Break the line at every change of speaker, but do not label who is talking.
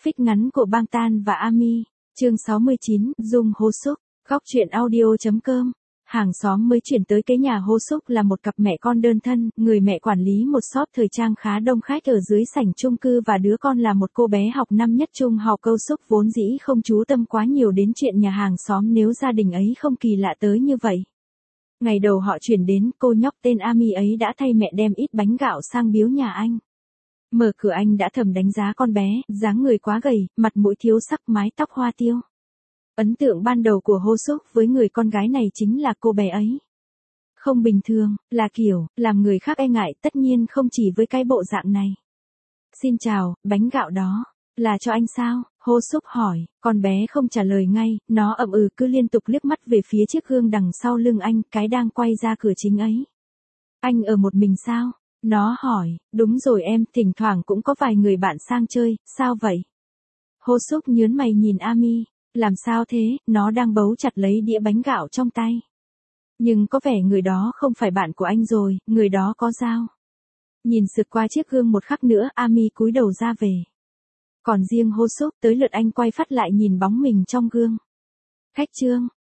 Phích ngắn của Bangtan và Ami. Chương 69, Dung Ho Suk. Góc truyện audio.com. Hàng xóm mới chuyển tới cái nhà Ho Suk là một cặp mẹ con đơn thân, người mẹ quản lý một shop thời trang khá đông khách ở dưới sảnh chung cư và đứa con là một cô bé học năm nhất trung học. Câu Suk vốn dĩ không chú tâm quá nhiều đến chuyện nhà hàng xóm nếu gia đình ấy không kỳ lạ tới như vậy. Ngày đầu họ chuyển đến, cô nhóc tên Ami ấy đã thay mẹ đem ít bánh gạo sang biếu nhà anh. Mở cửa anh đã thầm đánh giá con bé, dáng người quá gầy, mặt mũi thiếu sắc, mái tóc hoa tiêu. Ấn tượng ban đầu của Ho Suk với người con gái này chính là cô bé ấy không bình thường, là kiểu, làm người khác e ngại, tất nhiên không chỉ với cái bộ dạng này. Xin chào, bánh gạo đó, là cho anh sao? Ho Suk hỏi, con bé không trả lời ngay, nó ậm ừ cứ liên tục liếc mắt về phía chiếc gương đằng sau lưng anh, cái đang quay ra cửa chính ấy. Anh ở một mình sao? Nó hỏi, đúng rồi em, thỉnh thoảng cũng có vài người bạn sang chơi, sao vậy? Ho Suk nhớn mày nhìn Ami, làm sao thế, nó đang bấu chặt lấy đĩa bánh gạo trong tay. Nhưng có vẻ người đó không phải bạn của anh rồi, người đó có dao. Nhìn sượt qua chiếc gương một khắc nữa, Ami cúi đầu ra về. Còn riêng Ho Suk, tới lượt anh quay phát lại nhìn bóng mình trong gương. Khách Trương,